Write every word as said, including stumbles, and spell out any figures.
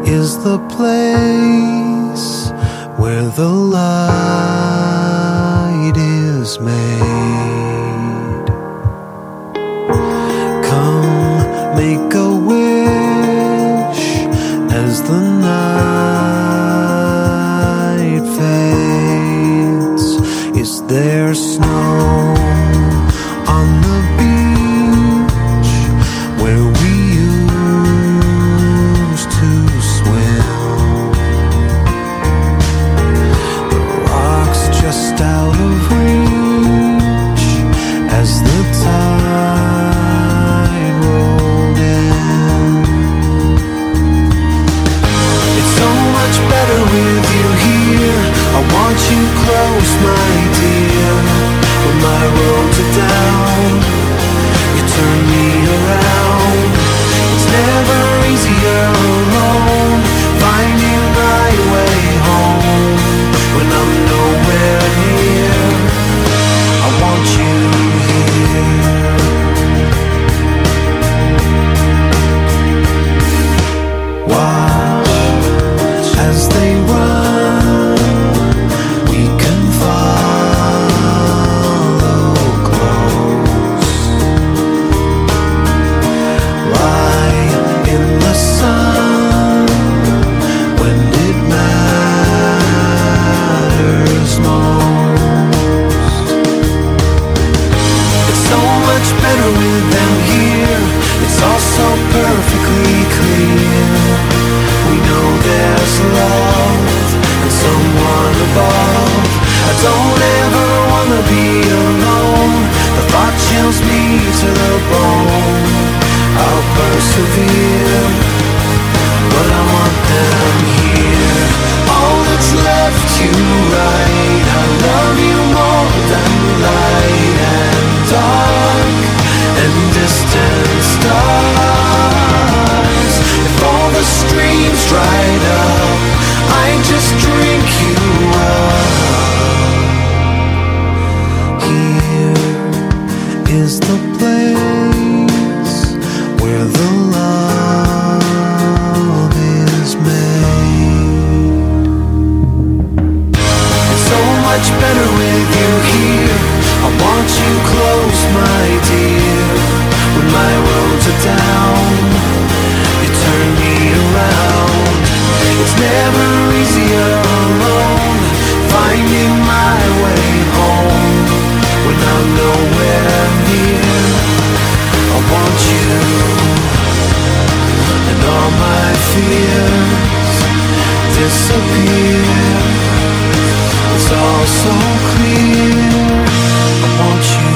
is the place where the light is made. Come, make a wish as the night fades. Is there snow on the beach where we used to swim? The rocks just out of reach as the tide rolled in. It's so much better with you here. I want you close, my dear. When my roads are down, you turn me around. It's never easier alone, finding my way home. When I'm nowhere near, I want you here. Watch as they run, we can follow close. Lie in the sun when it matters most. It's so much better with them here. It's all so perfectly clear. We know there's love and someone above. I don't ever wanna be alone. The thought chills me to the bone. I'll persevere, but I want them here. All that's left to write. I love you more than light and dark and distant stars. If all the streams dried up, I'd just drink you up. Here is the place where the love is made. It's so much better with you here. I want you close, my dear. When my roads are down, you turn me around. It's never easier alone, finding my way home. When I'm nowhere near, I want you, and all my fears disappear. It's all so clear, I want you.